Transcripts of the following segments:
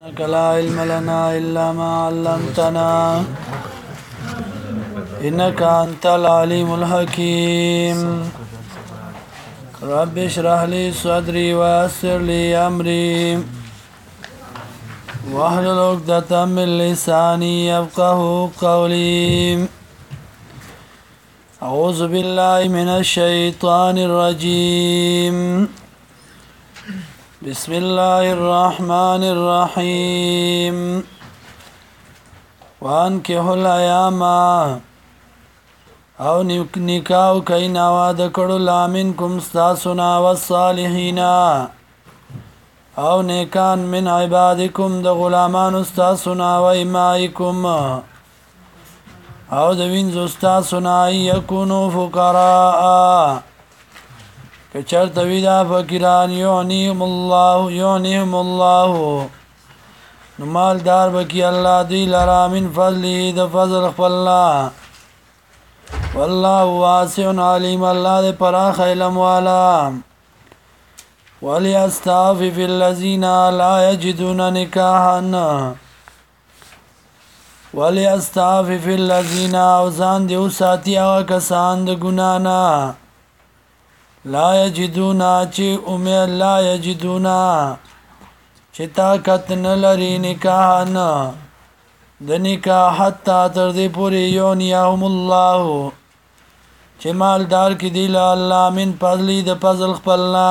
لا علم لنا إلا ما علمتنا إنك أنت العليم الحكيم رب اشرح لي صدري ويسر لي أمري واحلل عقدة من لساني يفقهوا قولي أعوذ بالله من الشيطان الرجيم بسم الله الرحمن الرحيم وانكحوا الأيام او نکاو کئی نواد کڑو لامنکم ستاسنا والصالحین او نیکان من عبادکم د غلامان استاسنا و امائکم او دوینز استاسنا یکونو فقراء کچرت ویدا فقیران یعنیهم الله نمالدار بکی اللہ دی لرا من فضلی د فضل خپلنا والله واسع علیم اللہ دے پراخ علم والا ولیستعفف الذین لا یجدون نکاحا ولیستعفف الذین اوزان دیو ساتی آغا کسان د گنانا لا یجدونا چی امید لا یجدونا چی طاقت نلری نکاحنا د نکاح حتی تردی پوری یونیهم اللہ چی مالدار کی دیل اللہ من پذلی د پذل خپلنا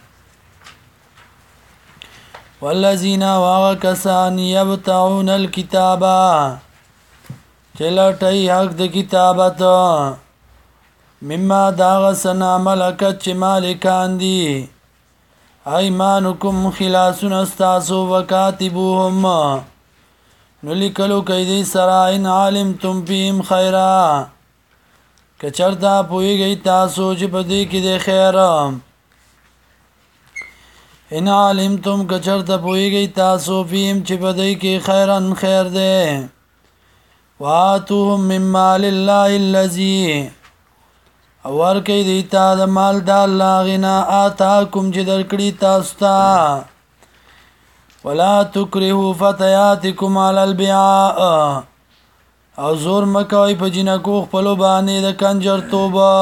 والذین واغ کسان یبتعون الکتابا چی لٹی حق د کتابتا مما داغ سنا ملکت چی مالکان دی ایمانکم خلاسون استاسو وکاتبوهم نلکلو کیدی سرائن علمتم فیم خیرا کچرتا پوئی گئی تاسو چی پدی کی دی خیر ان علمتم کچرتا پوئی گئی تاسو فیم چی پدی کی خیرن خیر دے وآتوهم من مال اللہ اللذی اور کئی دیتا دا مال دا اللہ غنا آتاکم چی درکڑی تاستا ولا تکرهو فتیاتکم علی البیعاء او زور مکوی پا جنکو خپلو بانی دا کنجر توبا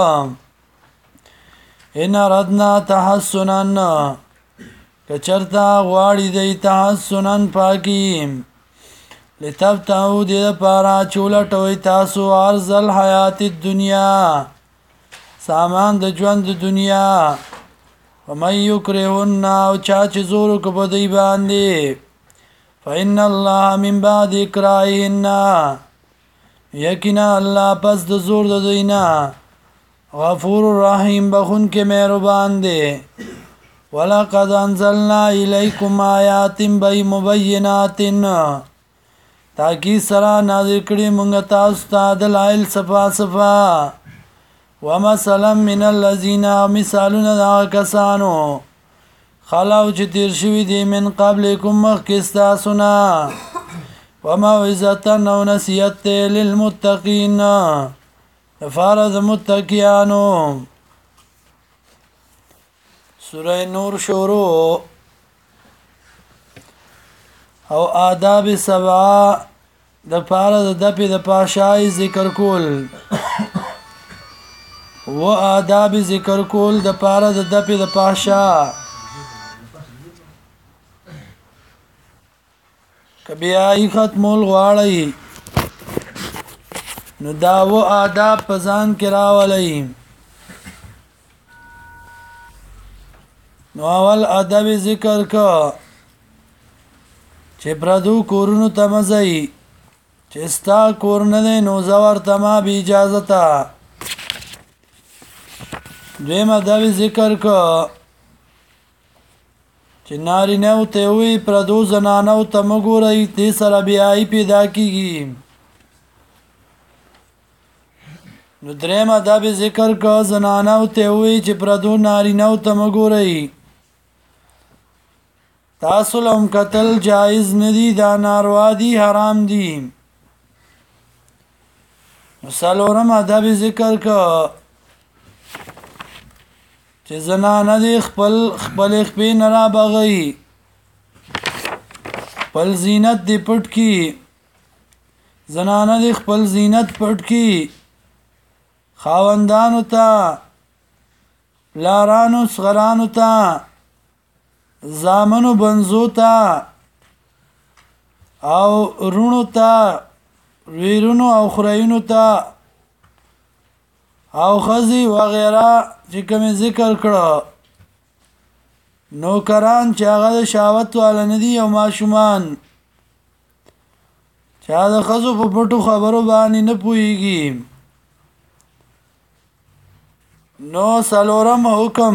ان ردنا تحسنن کچرتا غواری دی تحسنن پاکیم لتبتعو دی دا پارا چولٹوی تاسو عرض الحیات الدنیا سامان د ژوند د دنیا ومن یکرهن او چاچ زور کو بدی باندې فإن الله من بعد اکراهن یقینا الله پس د زور د دینا غفور رحیم بخون کې مهربان دی ولقد انزلنا الیکم آیات مبینات تاکي سره نازل کړي مونږ تاسو ته دلایل صفا صفا ومثلا من الذين مثالنا دا کسانو خلاو چې تیر شوی دی من قبلکم مخکستا سنا وموعظه او نصیحت للمتقین فرض متقیانو سوره نور شروع او آداب سبعه د فرض د په د پاشای ذکر کول و آداب ذکر کول د پاره د دپې د پاشا کبیای ختمول غواړی نو دا و آداب پزان کې راولئ نو اول ادب ذکر کا چې پردو کورونو تمزئی چې ستا کور نه دی نو زور تما بی اجازه تا دویم ادب ذکر کا چې ناری نو ته وی پردو زنانو ته مګورای دې سره بیاي پیدا کیږي نو دریم ادب ذکر کا زنانو ته وی چې پردو ناری نو ته مګورای تاسو لهم قتل جایز ندی دا ناروا دی حرام دی نو سلورم ادب ذکر کا چې زنانه دی خپل خپې نه را بغی خپل زینت دی پټ کی زنانه دی خپل زینت پټ کی خاوندانو ته لارانو صغرانو ته زامنو بنزو ته او رونو ته ویرونو او خریونو ته او خزی وغیرہ چې کوم ذکر کړه نوکران چې هغه د شاوت والا ندي او ماشومان چې دا خزو په پټو خبرو باندې نه پويږي نو سلورم حکم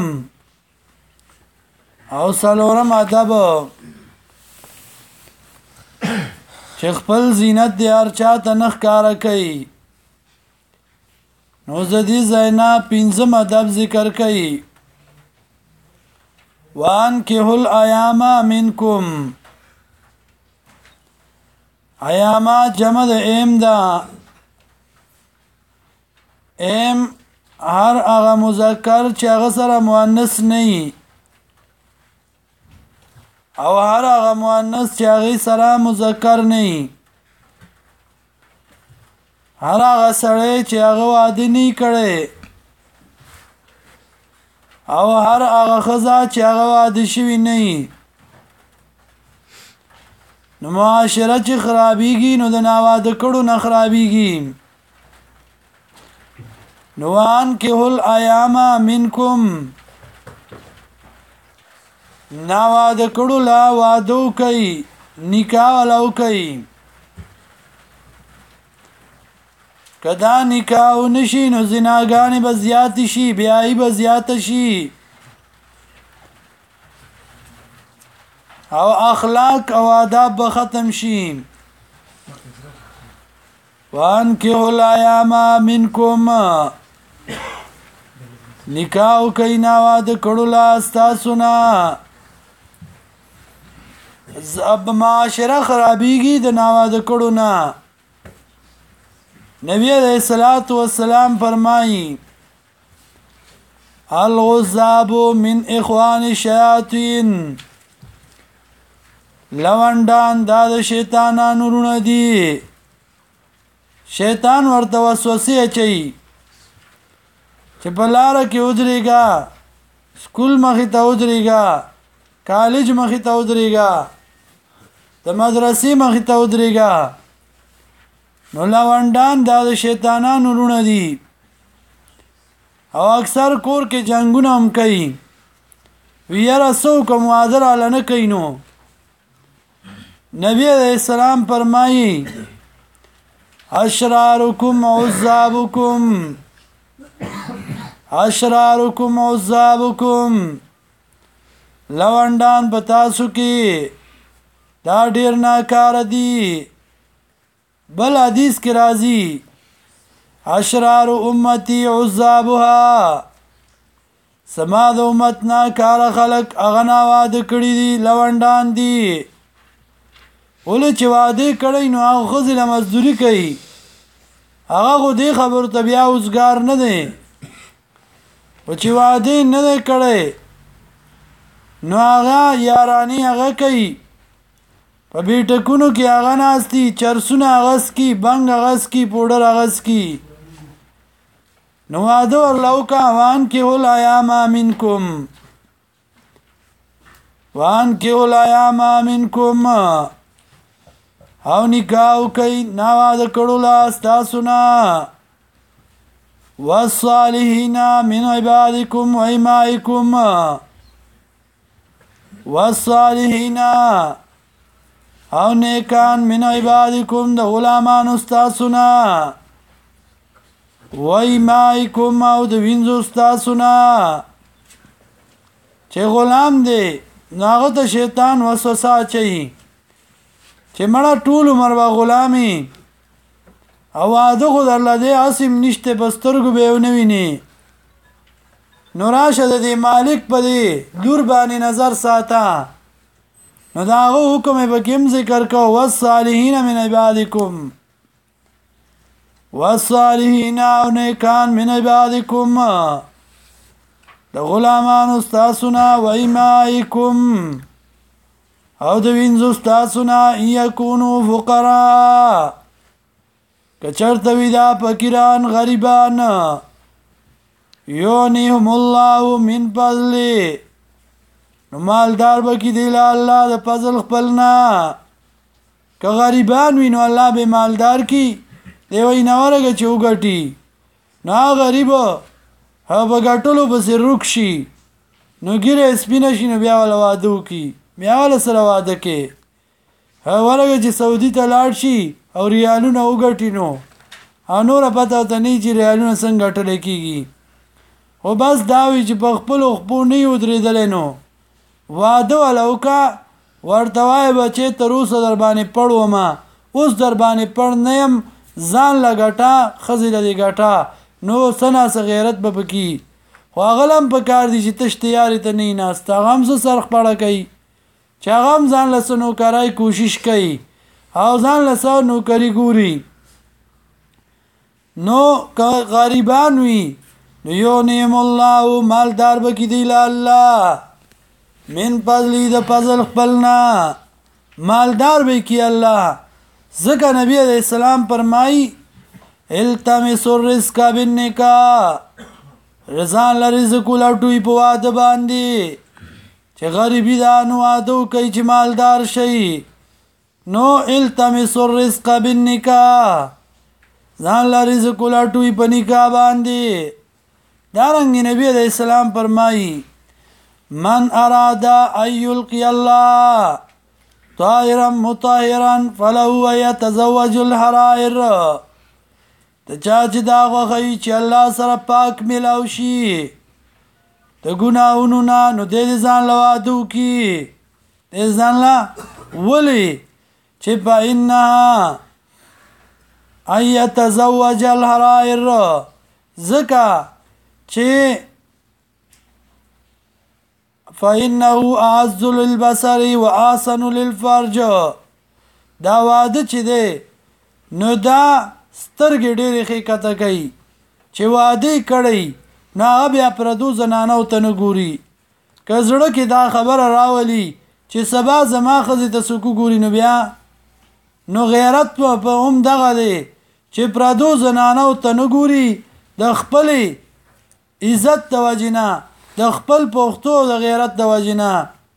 او سلورم ادب چې خپل زینت دی هر چا ته نخ کار کوي نو زدي زینا پنځم ادب ذکر کوي وان کهل ایام منکم ایاما جمع د ایم دا ایم هر هغه مذکر چې هغه سره مؤنث نه او هر هغه مؤنث چې هغه سره مذکر نه هر هغه سړی چې هغه واده نه کړي او هر هغه خزا چې هغه واده شوی نه نو معاشره چې خرابېږي نو د ناواده کړو نه خرابېږي نو ان کې هل ایام منکم ناواده کړو لا وادو کوي نکاح ولو کوي کدا نکاح نشي نو زناګانې به زیات شي بیاي به زیات شي او اخلاق او آداب به ختم شي وان کې الایام منکم نکاح کوي ناواده کړو لا تاسو نه اب معاشره خرابېږي د ناواده کړو نه نبی علیہ الصلوۃ والسلام فرمایي الغضاب من اخوان الشیاطین لوندان دا د شیطانانو رونه دي شیطان ورته وسوسه اچي چې په لار کې ودرېګا سکول مخې ته ودرېګا کالج مخې ته ودرېګا د مدرسې مخې ته ودرېګا نو لوندان دا د شیطانانو رونه دي او اکثر کور کې جنگونه هم کوي ویرا سو کوم حاضر علی نه کوي نو نبی علیہ السلام فرمایي اشرارکم عذابکم اشرارکم عذابکم لوندان پتاسو کې دا ډیر ناکار دي بل حدیث کې راځي اشرار امتی عذابها سما د امت ناکار خلق اغنا واده کړی دي لوندان دي ولې چې واده کړی نو هغه خزل مزدوري کوي هغه خو دې خبر ته بیا اوسګار نه دی او چې واده نه کړی نو هغه یارانی هغه کوي په بیٹکونو کې هغه ناستی چرسونه اغس کی بنګ اغس کی پودر اغس کی نو واده ورلو کا وان کې ول ایام منکم وان کې ول ایام منکم او نکاح کوي ناواده کړو لا تاسو نه والصالحین من عبادکم و ایمائکم والصالحین او نیکان من عبادکم د غلامان تاسو نه و ایمائکم او د وینځو تاسو نه چې غلام دی ناغه ته شیطان وسوسه اچي چې مړه ټول عمر با غلامي او واده خو درله دی عاصم نشته بسترګو به ونویني نو راشه د دې مالک په دې دور باندې نظر ساته نو داغه حکم به کوم ذکر کو والصالحین من عبادکم والصالحین او نیکان من عبادکم د غلامان استاسنا و ایمائکم او د وینځو ستاسو نه ان یکونو فقراء کچرته وي دا فقیران غریبان یونیهم الله من فضله نو مالدار به کی دی له الله د فضل خپلنا که غریبان وي نو الله به مالدار کی دی وای نه ورګه چې وګټي نه غریب هغه به ګټلو پسې روک شي نو ګیره سپینه شي نو بیا ولا واده وکي بیا ولا سره واده کې هغه ورګه چې سعودي ته لاړ شي او ریالونه وګټي نو او نور پته ته نه چې ریالونه څنګه ګټل کیږي خو بس دا وی چې په خپل خپل نه ودرېدل نو واده ولوکا ورته وای بچې تر اوسه در باندې پړو ما اوس در باندې پړ نه يم ځان لګټا خزل دې ګټا نو سنا غیرت به بکی خو غلم په کار دي چې تش تیاری ته نه ناستا غم سره سرخ پړه کوي چې غم ځان لسنو کرای کوشش کوي او ځان لسو نو کری ګوري نو غریبان وي نو یو نعم الله مالدار بکی دی الله من فضلی د فضل خپلنا مالدار به کی الله ځکه نبی علیہ السلام فرمای التمس الرزق بالنکاح رضان لرزق لټوي په واده باندې چې غریبی دا نو واده کوي چې مالدار شي نو التمس الرزق بالنکاح ځان لرزق لټوي په نکاح باندې دارنګ نبی علیہ السلام فرمای من اراد ان يلقي الله طاهرا مطهرا فله يتزوج الحرائر تچا چې دا غوښي چې الله سره پاک ملاو شي ته ګناہوں نه دې ځان لوادو کی دې ځان لا ولي چې پاینه اي يتزوج الحرائر زکا چې فإنه أعز للبصر وآسن للفرج دا واده چې دی نو دا سترګې ډېرې ښې کته کوي چې واده کړی نو هغه بیا پردو زنانو ته نه ګوري که زړه کې دا خبره راولي چې سبا زما ښځې ته څوک ګوري نو بیا نو غیرت په هم دغه دی چې پردو زنانو ته نه ګوري د خپلې عزت د وجې نه د خپل پښتو د غیرت د وجنه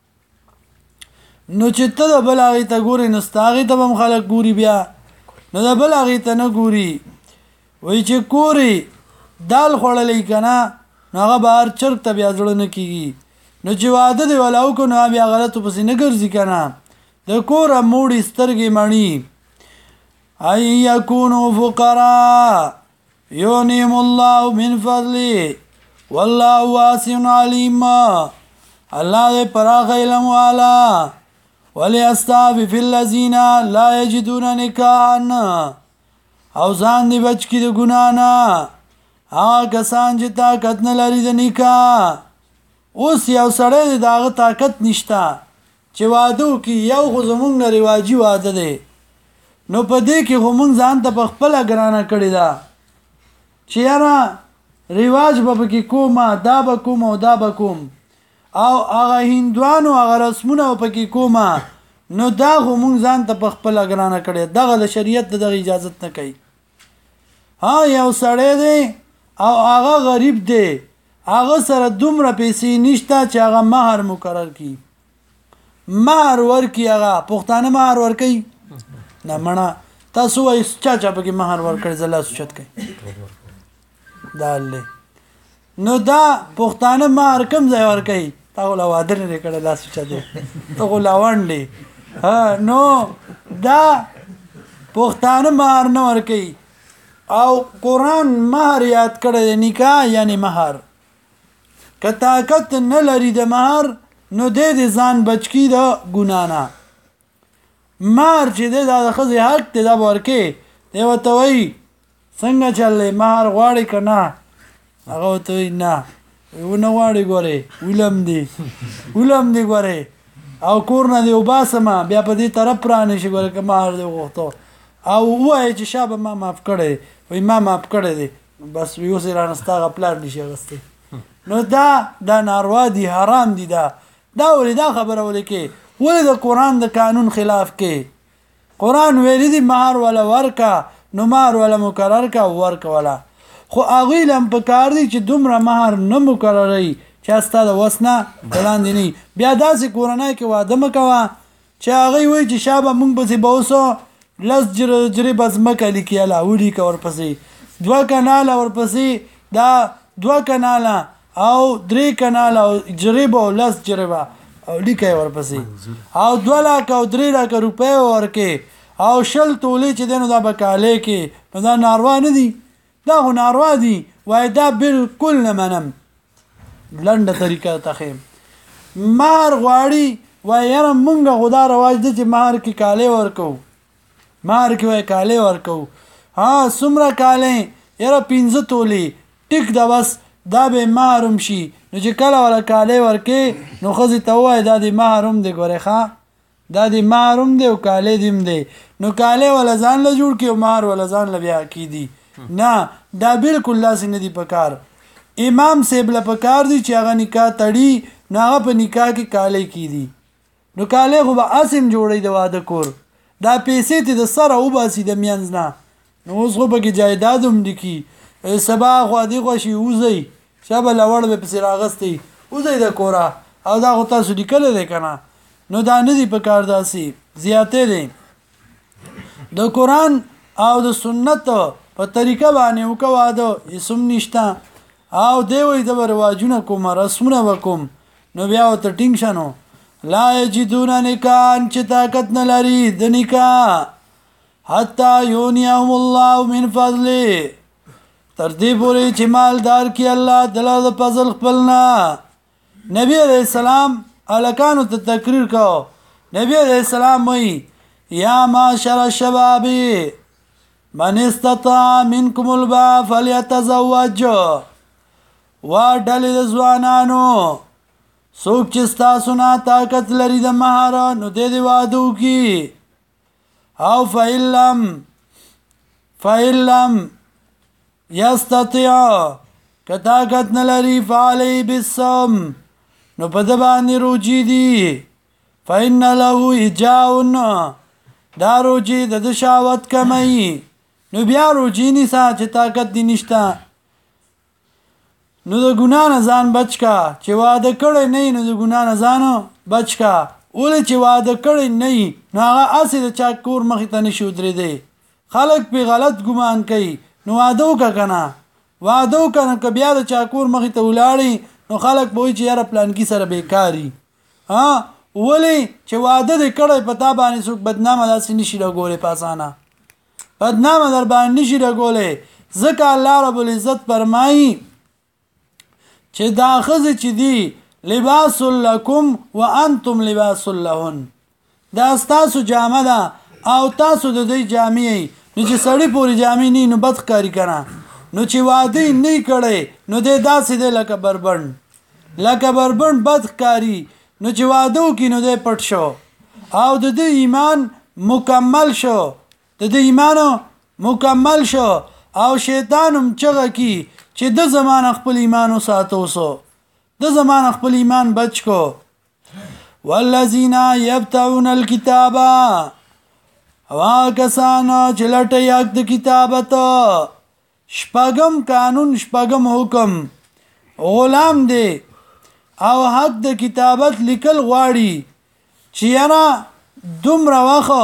نو چې ته د بل هغې ته ګورې نو ستا هغې ته به هم خلک ګوري بیا نو د بل هغې ته نه ګوري وایي چې کورې دال خوړلی که نه نو هغه به هر چرګ ته بیا زړه نه کېږي نو چې واده دې ولا وکړو نو بیا غلطو پسې نه ګرځي که نه د کوره موړي سترګې مڼي ان یکونو فقراء یونیم الله من فضله والله واسع علیم الله دې پراخ علم والا وليستعفف الذين لا يجدون نکاحا او ځان دې بچ کړي د ګناه نه هغه کسان چې طاقت نه لري د نکاح اوس یو سړی دغه طاقت نشته چې واده وکړي یو خو زمونږ نه رواجي واده دی نو په دې کې خو مونږ ځان ته په خپله ګرانه کړې ده چې یاره رواج به پکې کومه دا به کوم او دا به کوم او هغه هندوانو هغه رسمونه پکې کومه نو دا خو مونږ ځان ته په خپله ګرانه کړې دغه د شریعت دغه اجازت نه کوي ها یو سړی دی او هغه غریب دی هغه سره دومره پیسې نشته چې هغه مهر مقرر کړي مهر ورکړي هغه پښتانه مهر ورکوي نه مړه تاسو وایئ چا چا پکې مهر ورکړی زه لاس اوچت کوي دالله نو دا پښتانه مهر کم ځای ورکوي تا خو لا واده نه دی کړی لاس اوچت دی ته خو لا ونډې نو دا پښتانه مهر نه ورکوي او قرآن مهر یاد کړی دی نکاح یعنی مهر که طاقت نه لري د مهر نو دې ځان بچ کړي د ګناه نه مهر چې دی دا د ښځې حق دی دا به ورکوي دی ورته وایي څنګه چل دی مهر غواړې که نه هغه ورته وایي نه ونه غواړې ګورې ولم دی ګورې او کور نه دی وباسمه بیا په دې طرف رانشي ګورې که مهر دی وغوښتو او ووایې چې شابه ما معاف کړی وایي ما معاف کړی دی بس وایي اوس یې رانه ستا هغه پلار نشي اخیستی نو دا ناروا دي حرام دي دا ولې دا خبره ولې کې ولې د قران د قانون خلاف کې قران ویلي دي مہر ولا ورکا نو مہر ولا مقرر کا ورکا ولا خو هغه لم په کار دي چې دومره مہر نه مقرري چې ستاسو وسنه وړاندې نه بیا داسې کورنۍ کې واده مکوا چې هغه وایي چې شابه مونږ به بوسو لس جری بس مکه لیکياله وړي کا ورپسې 2 کانال ورپسې دا 2 کانال او 3 کانال او جریبو لس جریبا او لیکي ورپسې او 2 لک او 3 لک روپے ورکه او شل تولې چې دنو دا بکاله کې نو دا ناروا نه دي دا خو ناروا دي وای دا بالکل نه منم لنډه طریقه تخیم مہر غواړي وای یاره مونږه خدا رواج دي چې مہر کې کاله ورکو مہر کې وای کاله ورکو ها سمره کاله یاره 15 تولې ټیک دا بس دا به محروم شي نو چې کله ولا کاله ورکه نو خزي ته وای دا د محروم دی ګوره ښا دا د محروم دی او کاله دیم دی نو کاله ولا ځان له جوړ کې او مہر ولا ځان له بیا کی دي نه دا بالکل لاس نه دی پکار امام سیب له پکار دی چې هغه نکاح تړي نه هغه په نکاح کې کاله کی دي نو کاله خو به اسیم جوړي د واده کور دا پیسې ته د سره او باسي د میانځ نه نو اوس خو به کې جایداد هم دي سبا خو دی خو شي وزي شابه لوړ به پسې راغستې وزي د کورا او دا غو تاسو لیکل دي کنه نو دا نه دی په کار داسي زیاته دي د قران او د سنت په طریقه باندې وکواده یسم نشتا او دی وې د رواجونه کوم رسمونه وکم نو بیا ته ټینګ شنو لا یجدون نکان چې طاقت نه لري د نکاح حتا یونیهم الله من فضله تر دې پورې چې مالدار کی الله دلته د فضل خپلنا نبی عليه السلام الکانو ته تقریر کو نبی عليه السلام وی یا معاشر الشباب من استطاع منکم الباء فليتزوج وا ډلې د ځوانانو څوک چې تاسو نه طاقت لري د مہر نو دې واده وکي او فإلم یستطيع کطاقت نلری فعلی بالصوم نو په د باندې روجي دي فإن له إجاء دا روجي د شاوت کمي نو بیا روجي نسا چې طاقت دي نشتا نو د ګنا نه ځان بچکا چې واده کړي نه نو د ګنا نه ځان بچکا ولې چې واده کړي نه نو هغه اسې د چا کور مخ ته نشو درې دي خلک په غلط ګمان کوي نو واده وکنه واده وکنه ک بیا د چا کور مخ ته ولاړی نو خلک به چې یاره پلان کې سره بیکاری ها ولې چې واده دې کړي پتا باندې څوک بدنامه داسې نشي لګولې پاسانه بدنامه در باندې نشي لګولې ځکه الله رب العزت فرمایي چې دا خزه چې دی لباس لکم وانتم لباس لهن دا تاسو جامه ده او تاسو د دې جامې نو چې سړی پوری جامې نه نو بدخکاری کنه نو چې واده نه کړي نو دې داسې ده لکه بربند بدخکاری نو چې واده وکي نو دې پټ شو او د دې ایمان مکمل شو د دې ایمان مکمل شو او شیطان هم چغه کی چې د زمان خپل ایمان ساتو سو د زمان خپل ایمان بچ کو والذین یبتغون الکتاب وا کسانو چې لټي حق د کتابت شپږم قانون شپږم حکم غلام دی او حق د کتابت لیکل غواړي چې انا دومره واخه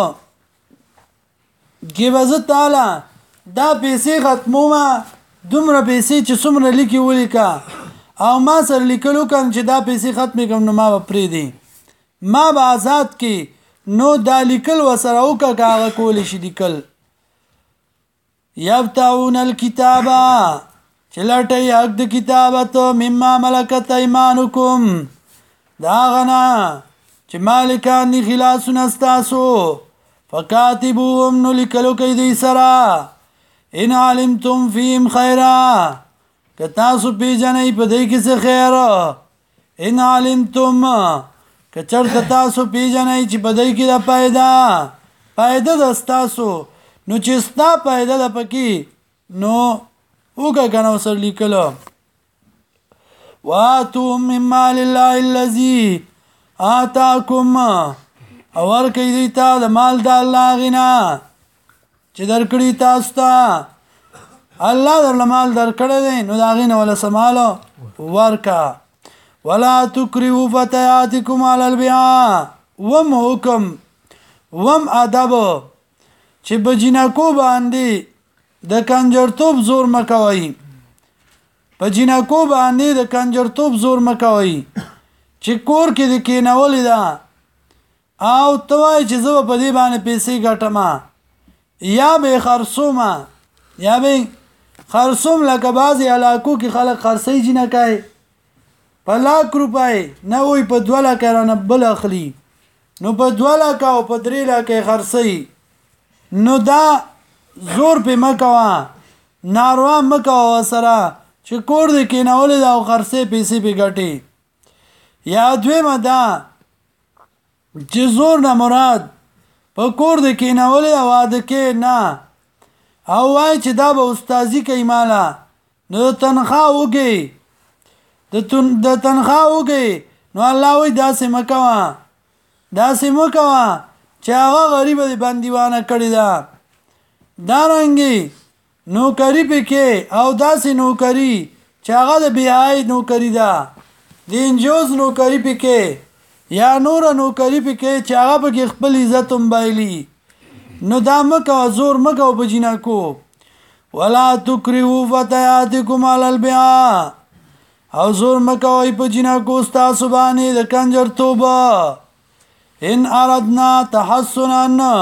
گیبزه تعالی دا پیسې ختمومه دومره پیسې چې څومره لیکي ولیکا او ما سره لیکلو کوم چې دا پیسې ختمې کوم نو ما پرې دی ما به آزاد کی نو دا لیکل وسره او کاغه کول شي لیکل یبتعون الكتاب چلټي حق د کتابت مما ملکت ایمانکم دا غنا چې مالکان دي خلاصون استاسو فکاتبوهم نو لیکلو کوي دی سرا ان علمتم فيهم خيرا کتاسو پیجنې په دې کې څه خیر ان علمتم کچر تاسو پیجنې چې په دې کې د فائدہ د تاسو نو چې ستا فائدہ د پکې نو وګه کنه سر لیکلو واتو مما لله الذي آتاكم او ورکړئ دوی ته د مال د الله غنا چې درکړي تاسو ته الله درله مال درکړی دی نو د هغې نه وله څه مال ورکه ولا تکرهوا فتياتكم على البيع وم حکم وم ادب چې په جنکو باندې د کنجرتوب زور مکوئ په جنکو باندې د کنجرتوب زور مکوئ چې کور کې د کېنولې ده او ته وایې چې زه به په دې باندې پیسې ګټم یا به خرڅومه یا به خرڅوم لکه بعضې علاقو کې خلک خرڅوي جنکۍ په لاک روپۍ نه وایي په 2 لکه رانه بل اخلي نو په 2 لکه او په 3 لکه خرڅوي نو دا زور پې مه کوه ناروا مه کوه ورسره چې کور دې کېنولې ده او خرڅې پیسې پې ګټې یا دویمه ده چې زور نه مراد په کور دې کېنولې ده واده کې نه او وایي چې دا به استازي کوي ماله نو د تنخوا وږي د تنخوا وږي نو الله وایي داسې مه کوه داسې مه کوه چې هغه غریبه دې بندیوانه کړې ده دارنګې نوکري پکې او داسې نوکري چې هغه د بیاي نوکري ده د انجوز نوکري پکې یا نور نوکري پکې چې هغه پکې خپل عزت هم بایلي نو دا مکه زور مکه په جنکو ولا تکرهوا فتياتكم على البيع او زور مکه وای په جنکو تاسو باندې د کنجرتوب ان اردنا تحسنا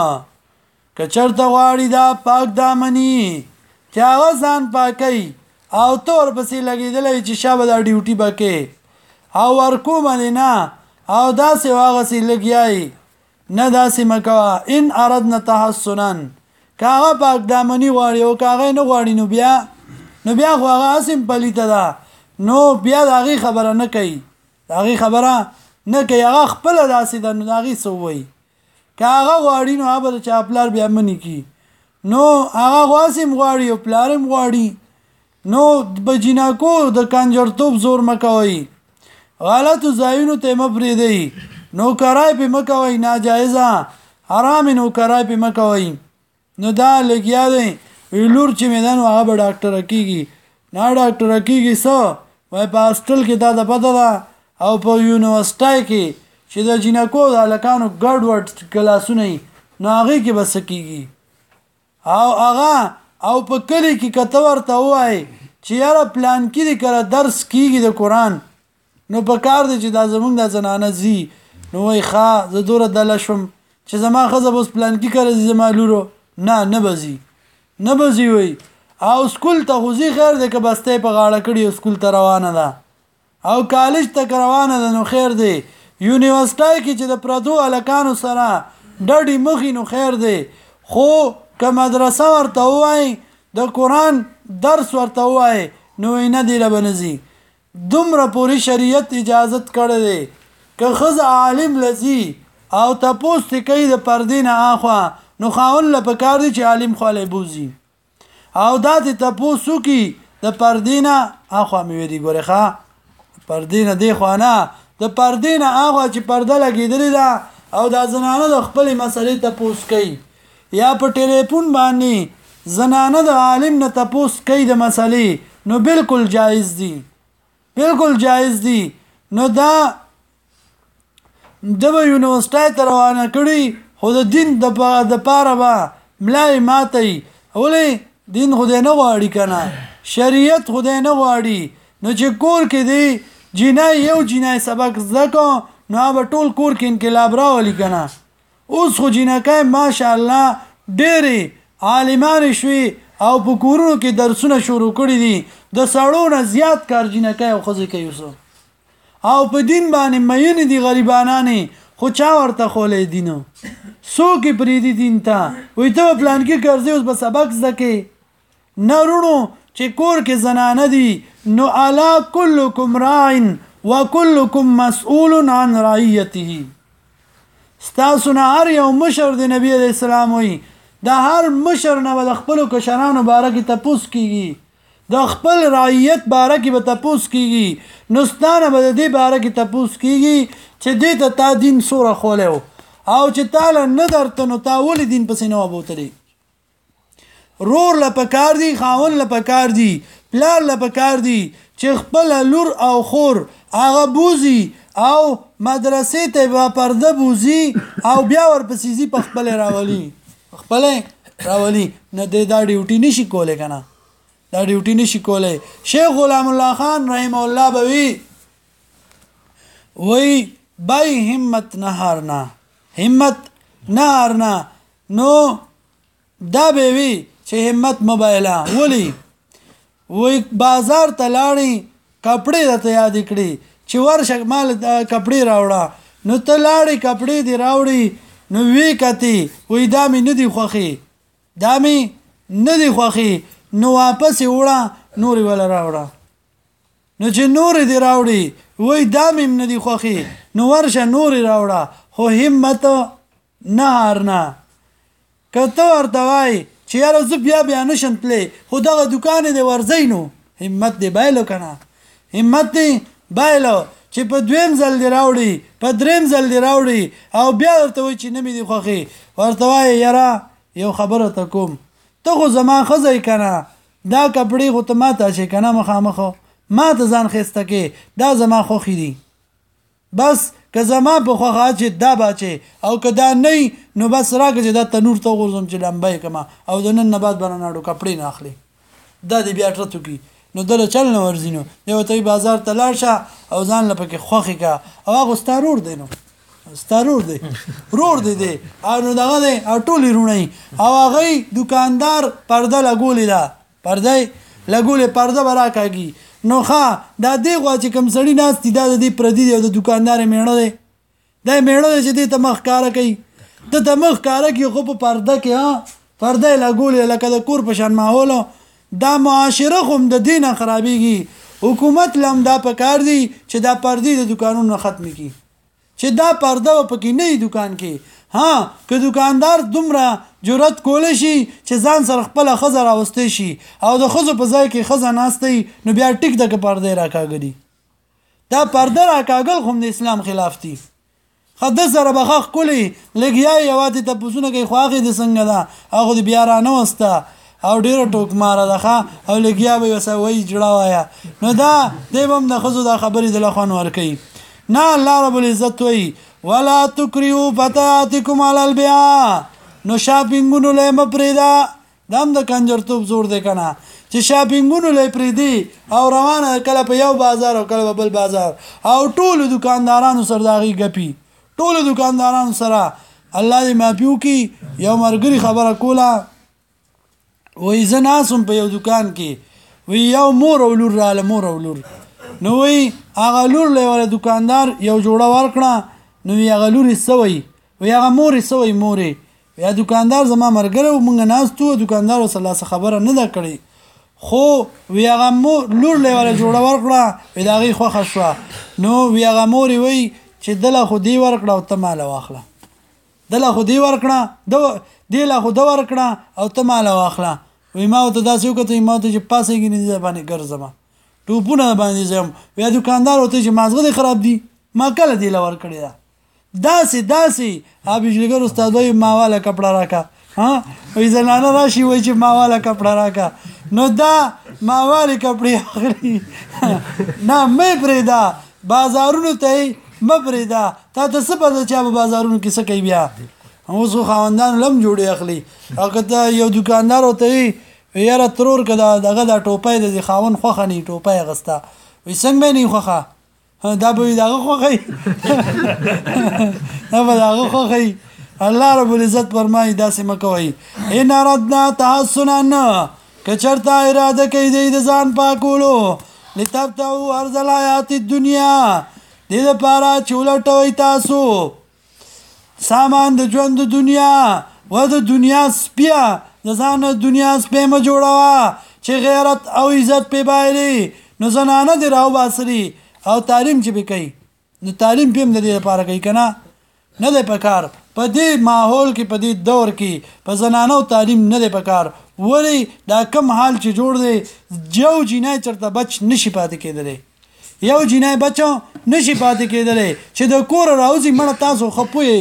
کچرته غواړي دا پاک دامنی چې هغه ځان پاکي او تور پسې لګېدلی چې شابه دا ډیوټي بکې او ورکو باندې نه او داسې واغسې لګیای نه داسې مکوه ان اردنا تحسنا که هغه پاک دامنی غواړي او که هغه نه غواړي نو بیا خو هغه هسې پلیته ده نو بیا د هغې خبره نه کوي د هغې خبره نه کوي هغه خپله داسې ده نو د هغې څه ووایي که هغه غواړي نو هغه به د چا پلار بیا منې کي نو هغه غواس هم غواړي او پلار هم غواړي نو په جنکو د کنجرتوب زور مه کوئ غلطو ځایونو ته مه پرېږدئ نوکرای پې مه کوئ ناجایزه حرامې نوکرای پې مه کوئ نو دا لګیا دی وی لور چې مې ده نو هغه به ډاکټره کېږي نه ډاکټره کېږي څه وایي په هاسټل کې تا ته پته ده او په یونیورسټۍ کې چې د جنکو د هلکانو ګډ وډ کلاسونه وي نو هغې کې به څه کېږي او هغه او په کلي کې که ته ورته ووایې چې یاره پلانکي دې کله درس کېږي د قرآن نو په کار دی چې دا زمونږ دا زنانه ځي نو وایي ښه زه دوره دله شوم چې زما ښځه به اوس پلانکي کله ځي زما لورو نه به ځي نه به ځي وایي او سکول ته خو ځي خیر دی که بستی په غاړه کړي او سکول ته روانه ده او کالج ته که روانه ده نو خیر دی یونیورسټۍ کې چې د پردو هلکانو سره ډډې مخې نو خیر دی خو که مدرسه ورته ووایي د قرآن درس ورته ووایي نو وایي نه دی له به نه ځي دومره پورې شریعت اجازت کړی دی که ښځه عالم له ځي او تپوس ترې کوي د پردې نه اخوا نو خاوند له پکار دی چې عالم خوالی بوځي او دا دې تپوس وکړي د پردې نه اخوا مې ویلي ګورې ښه پردې نه دې خوا نه د پردې نه اخوا چې پرده لګېدلې ده او دا زنانه د خپلې مسلې تپوس کوي یا په ټلیفون باندې زنانه د عالم نه تپوس کوي د مسلې نو بالکل جایز دي بالکل جایز دي نو دا د به یونیورسټۍ ته روانه کړي خو د دین د پاره به ملای ماتئ ولې دین خدای نه غواړي که نه شریعت خدای نه غواړي نو چې کور کې دی جنای یو جنای سبق زده کو نو هغه ټول کور کې انقلاب راولي که نه اوس خو جنکۍ ماشاءالله ډېرې عالمانې شوي او په کورونو کې درسونه شروع کړي دي د سړو نه زیات کار جنکۍ او ښځې کوي اوس او په دین باندې مینې دي غریبانانې خو چا ورته خولی دینو څوک یې پرېږدي دین ته وایي ته به پلانکي کرځې اوس به سبق زده کوې نه وروڼو چې کور کې زنانه دي نو الا کلکم راع وکلکم مسئول عن رعیته ستاسو نه هر یو مشر د نبی علیه السلام وایي د هر مشر نه به د خپلو کشرانو باره کې تپوس کېږي د خپل رعیت باره کې به تپوس کېږي نو ستا نه به د دې باره کې تپوس کېږي چې دې ته تا دین څومره خولی و او چې تعالی نه درته نو تا ولې دین پسې نه وبوتلی رور له پکار دی خاون له پکار دی پلار له پکار دی چې خپل لور او خور هغه بوزي او مدرسې ته په پرده بوزي او بیا ورپسې زی په خپل راولي نه دا ډیوټي نشي کولای کنه دا ډیوټي نشي کولای شیخ غلام الله خان رحم الله بوي وای بای همت نهارنا نو دا به وی چې همت موبایلا ولی وای بازار ته لاړی کپڑے راته یاد کړی چې ورشه مال کپڑے راوړه نو ته لاړی کپڑے دی راوړي نو وی کتی وای دا مې نه دی خوخي نو واپس وړه نور ولا راوړه نو چې نور دی راوړي وای دا مې نه دی خوخي نو ورشه نور راوړه خو همت نهارنا کته ورته وای چې یاره زه بیا نشم تللی خو دغه دوکان دی ورځئ نو همت دی بایلو کنه همت دی بایلو چې په دویم ځل دی راوړي په دریم ځل دی راوړي او بیا ورته وایي چې نه مې دی خوښې ورته وایي یاره یو خبره ته کوم ته خو زما ښځی کنه دا کپړې خو ته ماته اچې کنه مخامخ ما ته ځان ښایسته کې دا زما خوښې دي بس که زما په خوښه چې دا باچې او که دا نه نو بس راکړه چې دا تنور ته وغورځم چې لمبه کما او د نن نه بعد به نه اډو کپړې نه اخلي دا دې بیا ټرتو کی نو دله چل نه ورځي نو دی ورته بازار ته لاړ شه او ځان له پکې خوښې کا او هغه ستا رور دی نو ستا رور دی او نو دغه دی او ټولې روڼی او هغه دوکاندار پرده لګولې ده پرده به راکاږي نو ښه دا دی غوا چې کوم سړي ناست دي دا د دې پردي دی او د دوکاندار میړه دی دا میړه دی چې دې ته مخ ښکاره کوي ته ته مخ ښکاره کړي خو په پرده کې پرده یې لګولې لکه د کور په شان ماحول دا معاشره خو هم د دې نه خرابېږي حکومت له هم دا پکار دی چې دا پردې د دوکانونو ختم کړي چې دا پرده به پکې نه وي دوکان کې که دوکاندار دومره جرأت کولی شي چې ځان سره خپله ښځه راوستی شي او د ښځو په ځای کې ښځه ناستی نو بیا ټیک ده که پرده یې راکاږلي دا پرده راکاږل خو د اسلام خلاف دي ښه ده سره به ښه ښکلي لږ یا یې یواتې تپوسونه کوي خو هغې د څنګه ده هغه د بیا رانوسته او ډیره ټوک ماره ده او لګیا به یې ورسره وایي جړه وایه نو دا دی به هم د ښځو دا خبرې د له خوند ورکوي نه الله رب العزت وایي ولا تکریو فتياتکم علی البیع نو شاپینګونو له مه پرېږده دا هم د کنجرتوب زور دی که نه چې شاپینګونو له یې پرېږدي او روانه کله په یو بازار او کله په بل بازار او ټولو دوکاندارانو سره د هغې ګپي ټولو دوکاندارانو سره الله دې معافي وکړي یو ملګري خبره کوله وایي زه ناست وم په یو دوکان کې وایي یو مور او لور راله نو وایي هغه لور له یې دوکاندار یو جوړه ورکړه نو وی هغه لورې څه وایي وی هغه مورې څه وایي مورې یا دوکاندار زما ملګری و موږ ناست وو دوکاندار ورسره داسې خبره نه ده کړې خو وی هغه لور له یې جوړه ورکړه وی د هغې خوښه شوه نو وی هغه مورې وایي چې دله خو دې ورکړه او ته ماله واخله دله خو دې ورکړه دې له خو ده ورکړه او ته ماله واخله وی ما ورته داسې وکتل ما ورته چې پاسېږي نه دې باندې ګرځمه ټوپونه باندې ځم وی دوکاندار ورته چې مازغه دې خراب دي ما کله دې له ورکړې ده داسې بجلیګر استاد وایي ما والا کپړه راکه وایي زنانه راشي وایي چې ما والا کپړه راکه نو دا ما والې کپړې اخلي نه مه پرېږده بازارونو ته یې مه پرېږده تا ته څه پته چا په بازارونو کې څه کوي بیا اوس خو خاوندانو له هم جوړې اخلي او که ته یو دوکاندار ورته وي یاره ترور که دغه دا ټوپی د دې خاوند خوښه نه وي ټوپی اخېسته وایي څنګه به یې نه وي خوښه دا به وي د هغه خوښئ دا به د هغه خوښئ الله رب العزت فرمایي داسې مه کوئ ان اردنا تحسنا که چېرته اراده کوي دی د ځان پاکولو لتبتغوا عرض الحیات الدنیا دې دپاره چې ولټوئ تاسو سامان د ژوند د دنیا و د دنیا سپیه د ځان دنیا سپی مه جوړوه چې غیرت او عزت پې بایلي نو زنانه دې راوباسلي او تعلیم چې به کوي نو تعلیم پې هم د دې لپاره کوي که نه دی پکار په دې ماحول کې په دې دور کې په زنانو تعلیم نه دی پکار ولې دا کم حال چې جوړ دی یو جینۍ چېرته بچ نشي پاتې کېدلی یو جینۍ بچو نشي پاتې کېدلی چې د کوره راوځي مړه تاسو ښه پوهیږئ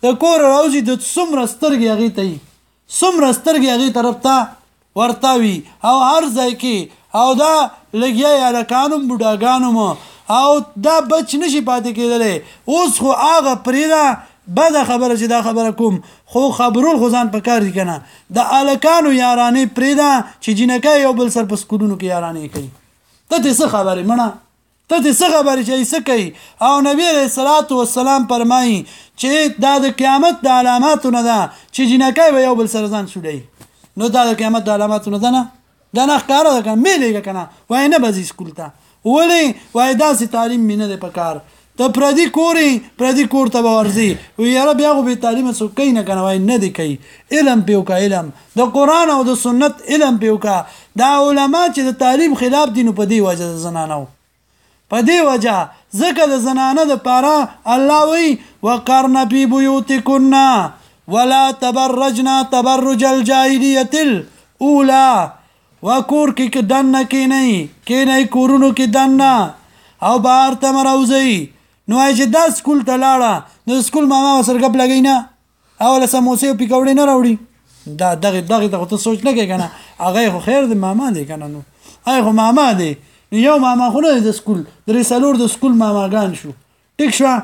د کور راوځي د څومره سترګې هغې ته وي څومره سترګې هغې طرف ته ورته وي او هر ځای کې او دا لګیا یې هلکان هم بوډاګان هم او دا بچ نشي پاتې کېدلی اوس خو هغه پرېږده بده خبره چې دا خبره کوم خو خبرول خو ځان په کار دي که نه د هلکانو یارانې پرېږده چې جینکۍ یو بل سر په سکولونو کې یارانې کوي ته دې څه خبرې مړه ته دې څه خبرې چې څه کوي او نبي علیه الصلاة والسلام فرمایي چې دا د قیامت د علاماتو نه ده چې جینکۍ به یو بل سره ځان سوډوي نو دا د قیامت د علاماتو نه ده نه دا نه ښکاره ده که نه میلېږه که نه وایي نه به ځي سکول ته ولې وایي داسې تعلیم مې نه دی په کار ته پردي کورې پردي کور ته به ورځي وایي یاره بیا خو بې تعلیمه څوک کوي نه که نه وایي نه دی کوي علم پې وکړه علم د قرآن او د سنت علم پې وکړه دا علما چې د تعلیم خلاف دي نو په دې وجه د زنانو په دې وجه ځکه د زنانه دپاره الله وایي وقرن فی بیوتکن ولا تبرجن تبرج الجاهلیة الاولی وکور کې دننه کینئ کورونو کې دننه او بهر ته مه راوځئ نو وایي چې دا سکول ته لاړه نو د سکول ماما ورسره ګپ لګوي نه اوله سموسې او پیکوړې نه راوړي دا دغې ته خو ته سوچ نه کوې که نه هغه خو خیر دی ماما دی که نه نو هغه خو ماما دی یو ماما خو نه دی د سکول درې څلور د سکول ماماګان شو ټیک شوه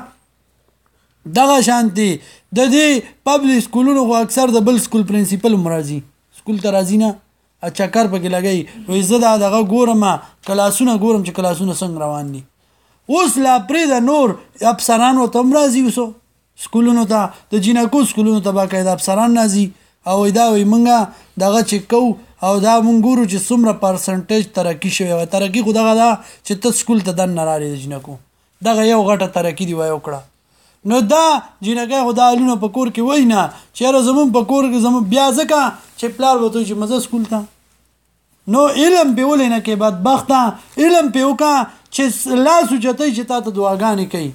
دغه شانتي د دې پبلک سکولونو خو اکثر د بل سکول پرنسپل هم راځي سکول ته راځي نه چکر پکې لګوي وایي زه دغه ګورم کلاسونه ګورم چې کلاسونه څنګه روان دي اوس لا پرېږده نور افسران ورته هم راځي اوسو سکولونو ته د جینکو سکولونو ته باقاعده افسران راځي او دا وایي مونږ دغه چې کوو او دا مونږ ګورو چې څومره پرسنټیج ترقي شوې وه ترقي خو دغه ده چې ته سکول ته دننه رالې د جینکو دغه یو غټه ترقي دې وایي وکړه نو دا جینکۍ خو دا حالونه په کور کې وایي نه چې یاره زمونږ په کور کې زمونږ بیا ځکه چې پلار به ته چې مزه سکول ته نو علم پې ولې نه کې بدبخته علم پې وکړه چې لاس اوچتئ چې تا ته دعاګانې کوي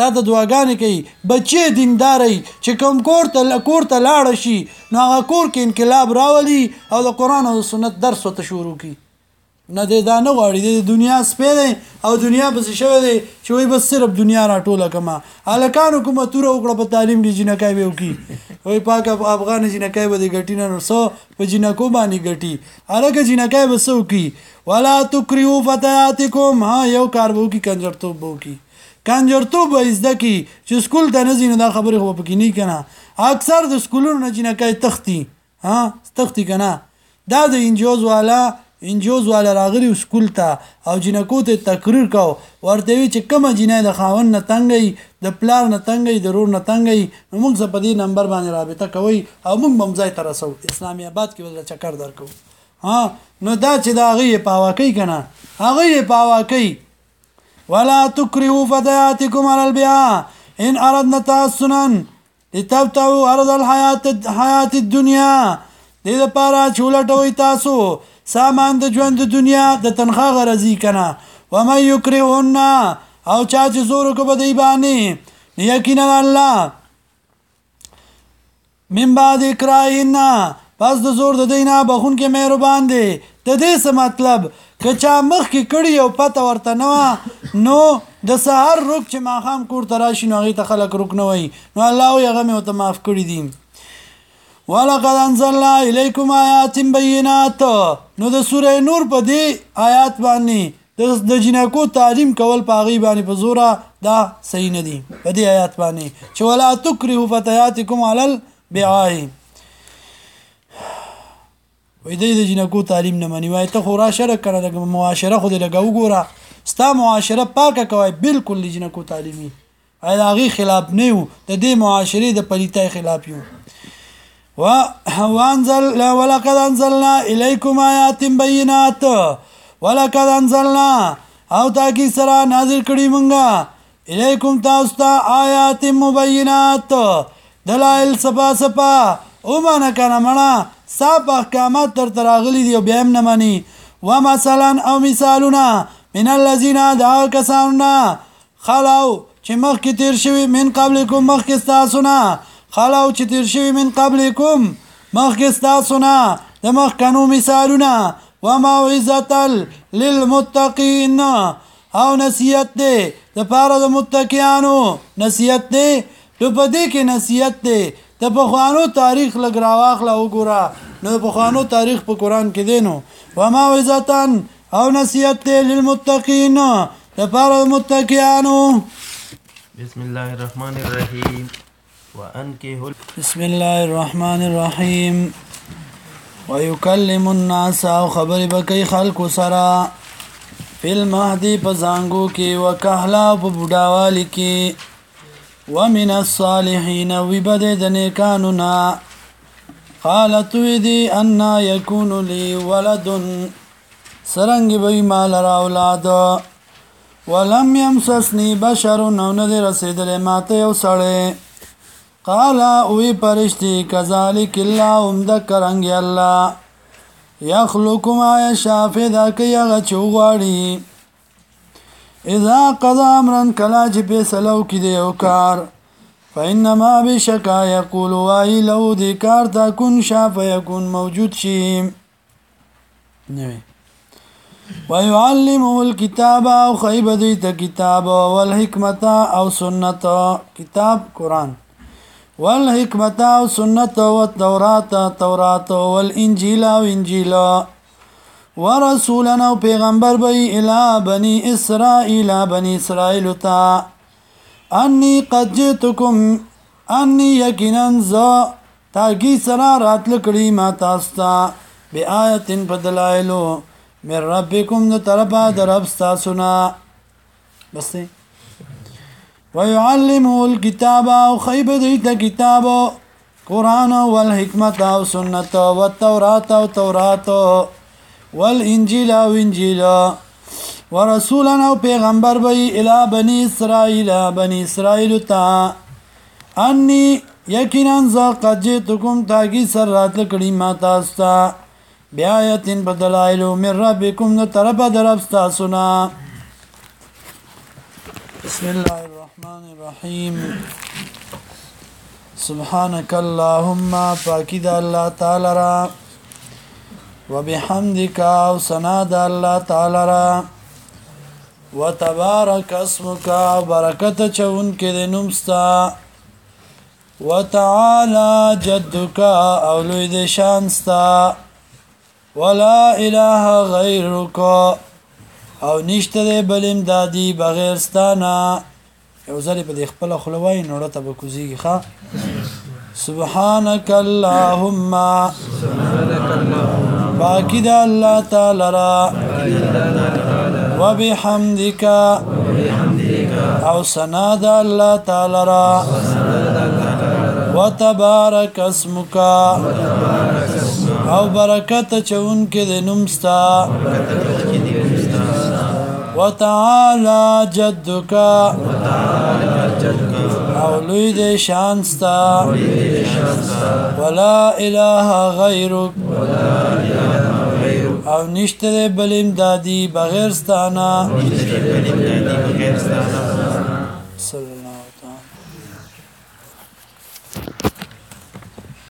بچې دیندارئ چې کوم کور ته لاړه شي نو هغه کور کې انقلاب راولي او د قرآن او د سنت درس ورته شروع کړي نه دی دا نه غواړي د دنیا سپی دی او دنیا پسې شوی دی چې وایي بس صرف دنیا راټوله کړمه هلکانو کومه توره وکړه په تعلیم کې جینکۍ به وکړي وایي پاک افغان جینکۍ به دې ګټي نه نو څه په جینکو باندې ګټي هلکه جینکۍ به څه وکړي ولا تکرهوا فتیاتکم ها یو کار به وکړي کنجرتوب به وکړي کنجرتوب به زده کړي چې سکول ته نه ځي نو دا خبرې خو به پکې نه وي که نه اکثر د سکولونو نه جینکۍ تښتي که نه دا د انجوز والا راغلی سکول ته او جینکو ته تقریر کو ورته وی چې کومه جینۍ د خاوند نه تنګي د پلار نه تنګي د رور نه تنګي نو موږ په دې نمبر باندې رابطه کوي او موږ هم ځای ته رسو اسلامي آباد کې ول چکر درکو نو دا چې دا هغې یې پاوا کوي که نه هغې یې پاوا کوي ولا تکرهوا فتياتكم على البيع ان اردنا تحسنا لتبتغوا عرض الحیات الدنیا دې دپاره چې ولټوئ تاسو سامان د ژوند د دنیا د تنخوا غرضي که نه ومن یکرههن او چا چې زور وکړه په دوی باندې یقینا الله من بعد اکراههن پس د زور د دوی نه بخونکی مهربان دی د دې څه مطلب که چا مخکې کړي او پته ورته نه وه نو د سهار رک چې ماښام کور ته راشي نو هغې ته خلک رک نه وایي نو الله وایي هغه مې ورته معاف کړي دي ولقد انزلنا الیکم آیات بینات نو د سوره نور په دې آیات باندې د جنکو تعلیم کول په هغې باندې په زوره دا صحیح نه دي په دې آیات باندې چې ولا تکرهوا فتیاتکم علی البیع وایي دی د جنکو تعلیم نه مني وایي ته خو راشه کنه د معاشره خو دې لږه وګوره ستا معاشره پاکه کوئ بالکل د جنکو تعلیمي د هغې خلاف نه یو د دې معاشرې د پلیتۍ خلاف یو ولقد انزلنا الیکم آیات بینات ولقد انزلنا او تاکي سره نازل کړي مونږه الیکم تاسو ته آیات مبینات دلائل صفا او معنا کنه مړه صاحب احکامات تر راغلي دي او بیا هم نه مني ومثلا او مثالونه من الذين دعوا کسانونه خلو چې مخکې تیر شوي من قبلکم مخکې ستاسو نه خلو چې تیر شوي من قبلکم مخکې ستاسو نه د مخکنو مثالونه وموعظة للمتقین او نصیحت دی د پاره د متقیانو نصیحت دی نو په دې کې نصیحت دی د پخوانو تاریخ لږ راواخله وګوره نو د پخوانو تاریخ په قرآن کې دی نو وموعظة او نصیحت دی للمتقین لپاره د متقیانو بسم الله الرحمن الرحیم وانكحوا بسم الله الرحمن الرحیم ويكلم الناس او خبر بکی خلق سرا فی المهدی پزانگو کی وکهلا په بډاوالی کی ومن الصالحین وبد دنکاننا قالت ویدی ان یکون لی ولد سرنگ بی مال را اولاد ولم یمسسنی بشر نو ندی رسیدل ماته یو سړی قالا اوی پرشتی کذالک اللہ امدکرنگی اللہ یخلق ما یشاء فدا کی اغا چوغاڑی اذا قضا امرن کلا چی پیسلو کی دیو کار فإنما بشکا یقول وائی لو دی کار تا کن شا فیکون موجود شیم نوی ويعلمه الكتاب او خیب دیتا کتاب والحکمت او سنت کتاب قرآن والحکمت او سنت والتورات والانجیل او انجیل ورسولا او پیغمبر بی الى بنی اسرائیل تا انی قد جئتکم انی یقیناً زا تاکی سرا رات لکڑی ما تاستا بی آیتن پدلائلو من ربکم دو طرفا در ابستا سنا بس دی ويعلمه الكتاب او خیب دیتا کتاب قرآن والحکمت او سنت والتورات او تورات والانجیل او انجیل ورسولا او پیغمبر بی الى بنی اسرائیل تا انی یقینا ذا قد جئتکم تاکی سر رات لکڑی ما تاستا بیایتن بدلائلو من ربکم دو طرف دربستا سنا بسم الله الرحمن الرحیم سبحانك اللهم پاکی دا اللہ تعالی را وبحمدك او سنا دا اللہ تعالی را وتبارك اسمك برکت چون کې د نومستا وتعالى جدك او لوی د شانستا ولا اله غیرک او نشته د بل امدادي بغیر ستانا یو ځلې په خپل خلوای نوړه ته بکوزیږي ښا سبحانك اللهم باقی دا اللہ تعالی را وبحمدک او سنا دا اللہ تعالی را وتبارک اسمک او برکت چون کې د نومستا وتعالى جدك او لوی د شانستا ولا اله غیرک او نشته بل امدادي بغیر ستانا